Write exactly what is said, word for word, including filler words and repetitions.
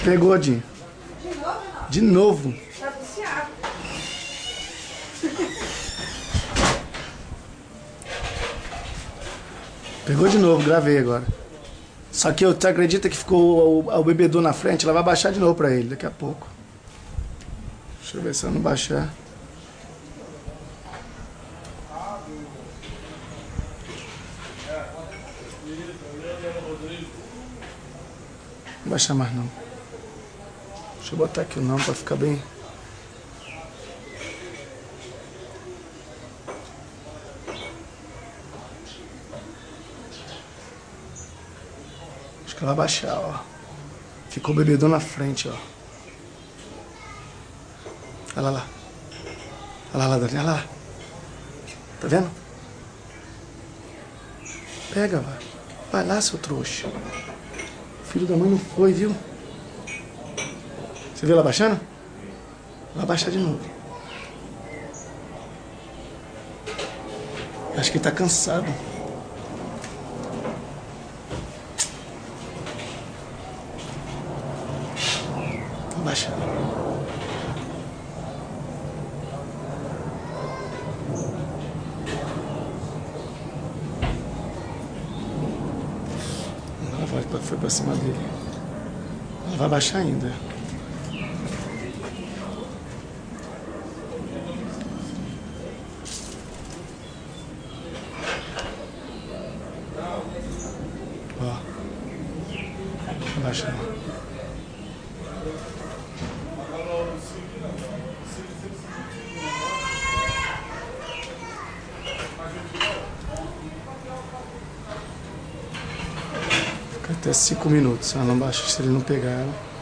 Pegou, Dinho. De novo, não? De novo. Tá viciado. Pegou de novo, gravei agora. Só que eu, você acredita que ficou o, o bebedouro na frente? Ela vai baixar de novo pra ele daqui a pouco. Deixa eu ver se ela não baixar. Não baixar mais não. Deixa eu botar aqui o não pra ficar bem. Acho que ela vai baixar, ó. Ficou o bebedouro na frente, ó. Olha lá. Olha lá, Dani, olha lá. Tá vendo? Pega, vai. Vai lá, seu trouxa. Filho da mãe não foi, viu? Você viu ela baixando? Vai baixar de novo. Acho que ele tá cansado. Vai baixar. Ela vai, foi pra cima dele. Ela vai baixar ainda. Ó. Vai baixar. Fica até cinco minutos. Ela não baixa se ele não pegar ela.